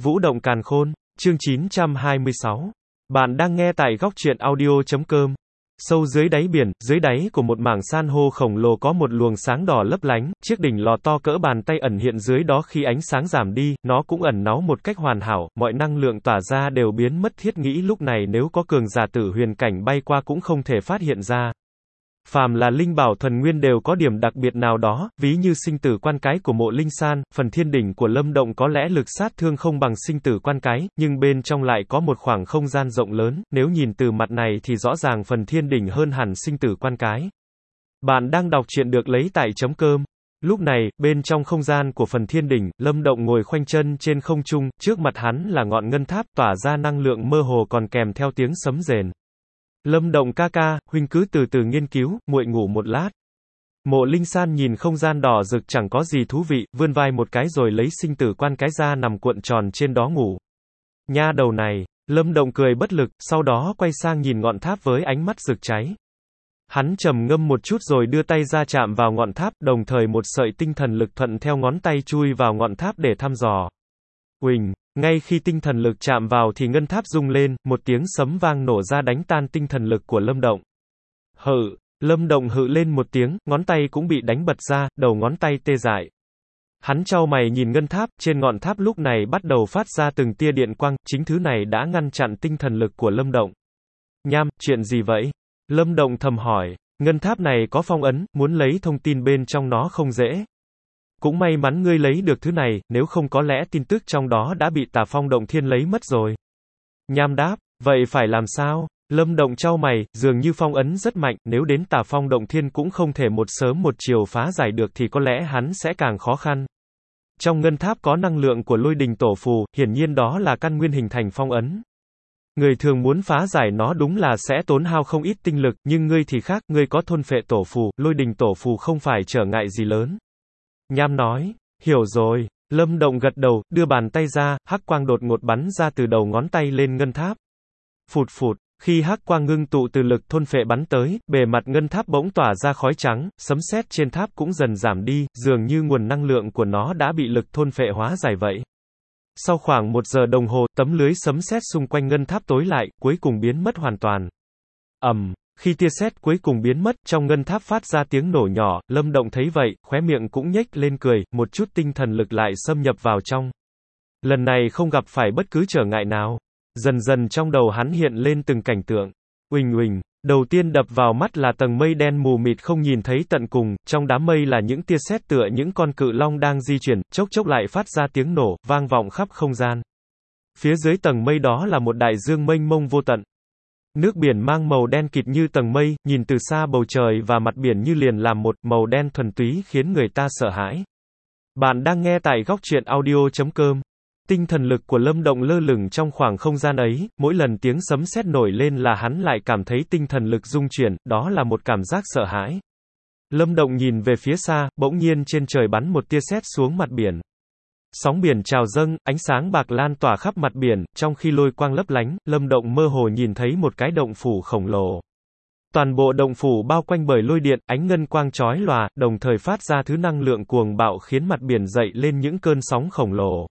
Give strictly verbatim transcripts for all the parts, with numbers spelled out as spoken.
Vũ động càn khôn, chương chín trăm hai mươi sáu. Bạn đang nghe tại góc truyện audio chấm com. Sâu dưới đáy biển, dưới đáy của một mảng san hô khổng lồ có một luồng sáng đỏ lấp lánh, chiếc đỉnh lò to cỡ bàn tay ẩn hiện dưới đó khi ánh sáng giảm đi, nó cũng ẩn náu một cách hoàn hảo, mọi năng lượng tỏa ra đều biến mất thiết nghĩ lúc này nếu có cường giả tử huyền cảnh bay qua cũng không thể phát hiện ra. Phàm là linh bảo thuần nguyên đều có điểm đặc biệt nào đó, ví như sinh tử quan cái của Mộ Linh San, phần thiên đỉnh của Lâm Động có lẽ lực sát thương không bằng sinh tử quan cái, nhưng bên trong lại có một khoảng không gian rộng lớn, nếu nhìn từ mặt này thì rõ ràng phần thiên đỉnh hơn hẳn sinh tử quan cái. Bạn đang đọc truyện được lấy tại chấm com. Lúc này, bên trong không gian của phần thiên đỉnh, Lâm Động ngồi khoanh chân trên không trung, trước mặt hắn là ngọn ngân tháp tỏa ra năng lượng mơ hồ còn kèm theo tiếng sấm rền. Lâm Động ca ca, huynh cứ từ từ nghiên cứu, muội ngủ một lát. Mộ Linh San nhìn không gian đỏ rực chẳng có gì thú vị, vươn vai một cái rồi lấy sinh tử quan cái ra nằm cuộn tròn trên đó ngủ. Nha đầu này, Lâm Động cười bất lực, sau đó quay sang nhìn ngọn tháp với ánh mắt rực cháy. Hắn trầm ngâm một chút rồi đưa tay ra chạm vào ngọn tháp, đồng thời một sợi tinh thần lực thuận theo ngón tay chui vào ngọn tháp để thăm dò. Uỳnh, ngay khi tinh thần lực chạm vào thì ngân tháp rung lên, một tiếng sấm vang nổ ra đánh tan tinh thần lực của Lâm Động. Hự, Lâm Động hự lên một tiếng, ngón tay cũng bị đánh bật ra, đầu ngón tay tê dại. Hắn chau mày nhìn ngân tháp, trên ngọn tháp lúc này bắt đầu phát ra từng tia điện quang, chính thứ này đã ngăn chặn tinh thần lực của Lâm Động. Nham, chuyện gì vậy? Lâm Động thầm hỏi, ngân tháp này có phong ấn, muốn lấy thông tin bên trong nó không dễ. Cũng may mắn ngươi lấy được thứ này, nếu không có lẽ tin tức trong đó đã bị Tà Phong Động Thiên lấy mất rồi. Nham đáp, vậy phải làm sao? Lâm Động chau mày, dường như phong ấn rất mạnh, nếu đến Tà Phong Động Thiên cũng không thể một sớm một chiều phá giải được thì có lẽ hắn sẽ càng khó khăn. Trong ngân tháp có năng lượng của lôi đình tổ phù, hiển nhiên đó là căn nguyên hình thành phong ấn. Người thường muốn phá giải nó đúng là sẽ tốn hao không ít tinh lực, nhưng ngươi thì khác, ngươi có thôn phệ tổ phù, lôi đình tổ phù không phải trở ngại gì lớn. Nham nói, hiểu rồi. Lâm Động gật đầu, đưa bàn tay ra, hắc quang đột ngột bắn ra từ đầu ngón tay lên ngân tháp. Phụt phụt, khi hắc quang ngưng tụ từ lực thôn phệ bắn tới, bề mặt ngân tháp bỗng tỏa ra khói trắng, sấm sét trên tháp cũng dần giảm đi, dường như nguồn năng lượng của nó đã bị lực thôn phệ hóa giải vậy. Sau khoảng một giờ đồng hồ, tấm lưới sấm sét xung quanh ngân tháp tối lại, cuối cùng biến mất hoàn toàn. Ầm. Um. Khi tia sét cuối cùng biến mất, trong ngân tháp phát ra tiếng nổ nhỏ, Lâm Động thấy vậy, khóe miệng cũng nhếch lên cười, một chút tinh thần lực lại xâm nhập vào trong. Lần này không gặp phải bất cứ trở ngại nào. Dần dần trong đầu hắn hiện lên từng cảnh tượng. Uỳnh uỳnh, đầu tiên đập vào mắt là tầng mây đen mù mịt không nhìn thấy tận cùng, trong đám mây là những tia sét tựa những con cự long đang di chuyển, chốc chốc lại phát ra tiếng nổ, vang vọng khắp không gian. Phía dưới tầng mây đó là một đại dương mênh mông vô tận. Nước biển mang màu đen kịt như tầng mây, nhìn từ xa bầu trời và mặt biển như liền làm một, màu đen thuần túy khiến người ta sợ hãi. Bạn đang nghe tại góc truyện audio chấm com. Tinh thần lực của Lâm Động lơ lửng trong khoảng không gian ấy, mỗi lần tiếng sấm sét nổi lên là hắn lại cảm thấy tinh thần lực rung chuyển, đó là một cảm giác sợ hãi. Lâm Động nhìn về phía xa, bỗng nhiên trên trời bắn một tia sét xuống mặt biển. Sóng biển trào dâng, ánh sáng bạc lan tỏa khắp mặt biển, trong khi lôi quang lấp lánh, Lâm Động mơ hồ nhìn thấy một cái động phủ khổng lồ. Toàn bộ động phủ bao quanh bởi lôi điện, ánh ngân quang chói lòa, đồng thời phát ra thứ năng lượng cuồng bạo khiến mặt biển dậy lên những cơn sóng khổng lồ.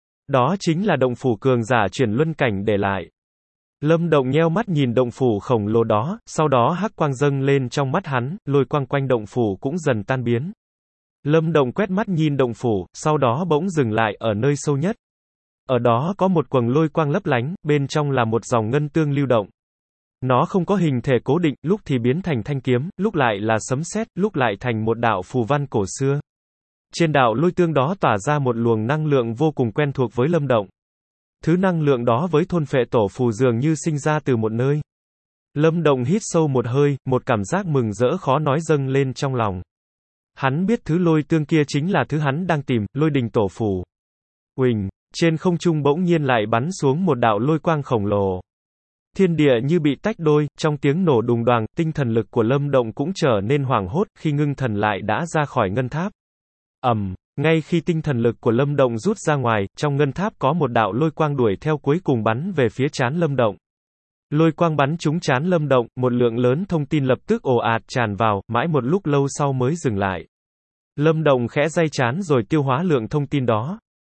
Đó chính là động phủ cường giả chuyển luân cảnh để lại. Lâm Động nheo mắt nhìn động phủ khổng lồ đó, sau đó hắc quang dâng lên trong mắt hắn, lôi quang quanh động phủ cũng dần tan biến. Lâm Động quét mắt nhìn động phủ, sau đó bỗng dừng lại ở nơi sâu nhất. Ở đó có một quầng lôi quang lấp lánh, bên trong là một dòng ngân tương lưu động. Nó không có hình thể cố định, lúc thì biến thành thanh kiếm, lúc lại là sấm sét, lúc lại thành một đạo phù văn cổ xưa. Trên đạo lôi tương đó tỏa ra một luồng năng lượng vô cùng quen thuộc với Lâm Động. Thứ năng lượng đó với thôn phệ tổ phù dường như sinh ra từ một nơi. Lâm Động hít sâu một hơi, một cảm giác mừng rỡ khó nói dâng lên trong lòng. Hắn biết thứ lôi tương kia chính là thứ hắn đang tìm, lôi đình tổ phù. Uỳnh, trên không trung bỗng nhiên lại bắn xuống một đạo lôi quang khổng lồ. Thiên địa như bị tách đôi, trong tiếng nổ đùng đoàng, tinh thần lực của Lâm Động cũng trở nên hoảng hốt, khi ngưng thần lại đã ra khỏi ngân tháp. Ầm, um, ngay khi tinh thần lực của Lâm Động rút ra ngoài, trong ngân tháp có một đạo lôi quang đuổi theo cuối cùng bắn về phía trán Lâm Động. Lôi quang bắn trúng trán Lâm Động, một lượng lớn thông tin lập tức ồ ạt tràn vào, mãi một lúc lâu sau mới dừng lại. Lâm Động khẽ day trán rồi tiêu hóa lượng thông tin đó.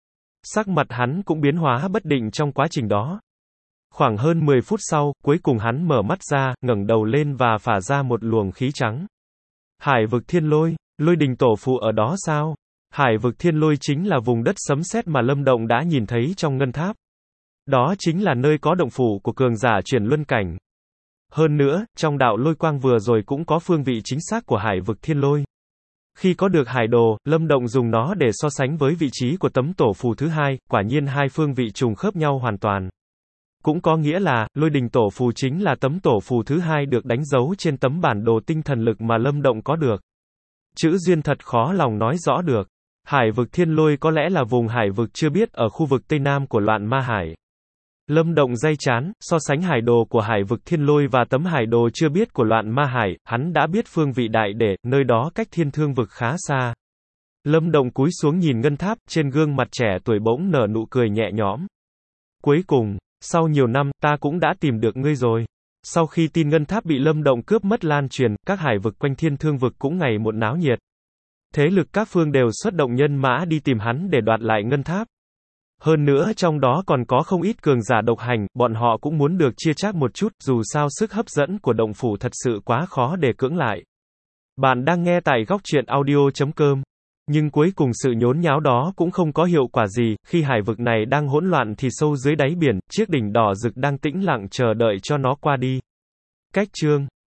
Sắc mặt hắn cũng biến hóa bất định trong quá trình đó. Khoảng hơn mười phút sau, cuối cùng hắn mở mắt ra, ngẩng đầu lên và phả ra một luồng khí trắng. Hải vực thiên lôi, lôi đình tổ phù ở đó sao? Hải vực thiên lôi chính là vùng đất sấm sét mà Lâm Động đã nhìn thấy trong ngân tháp. Đó chính là nơi có động phủ của cường giả chuyển luân cảnh. Hơn nữa, trong đạo lôi quang vừa rồi cũng có phương vị chính xác của hải vực thiên lôi. Khi có được hải đồ, Lâm Động dùng nó để so sánh với vị trí của tấm tổ phù thứ hai, quả nhiên hai phương vị trùng khớp nhau hoàn toàn. Cũng có nghĩa là, lôi đình tổ phù chính là tấm tổ phù thứ hai được đánh dấu trên tấm bản đồ tinh thần lực mà Lâm Động có được. Chữ duyên thật khó lòng nói rõ được. Hải vực thiên lôi có lẽ là vùng hải vực chưa biết ở khu vực Tây Nam của loạn ma hải. Lâm Động day chán, so sánh hải đồ của hải vực thiên lôi và tấm hải đồ chưa biết của loạn ma hải, hắn đã biết phương vị đại để, nơi đó cách thiên thương vực khá xa. Lâm Động cúi xuống nhìn ngân tháp, trên gương mặt trẻ tuổi bỗng nở nụ cười nhẹ nhõm. Cuối cùng, sau nhiều năm, ta cũng đã tìm được ngươi rồi. Sau khi tin ngân tháp bị Lâm Động cướp mất lan truyền, các hải vực quanh thiên thương vực cũng ngày một náo nhiệt. Thế lực các phương đều xuất động nhân mã đi tìm hắn để đoạt lại ngân tháp. Hơn nữa trong đó còn có không ít cường giả độc hành, bọn họ cũng muốn được chia chác một chút, dù sao sức hấp dẫn của động phủ thật sự quá khó để cưỡng lại. Bạn đang nghe tại góc truyện audio chấm com. Nhưng cuối cùng sự nhốn nháo đó cũng không có hiệu quả gì, khi hải vực này đang hỗn loạn thì sâu dưới đáy biển, chiếc đỉnh đỏ rực đang tĩnh lặng chờ đợi cho nó qua đi. Cách chương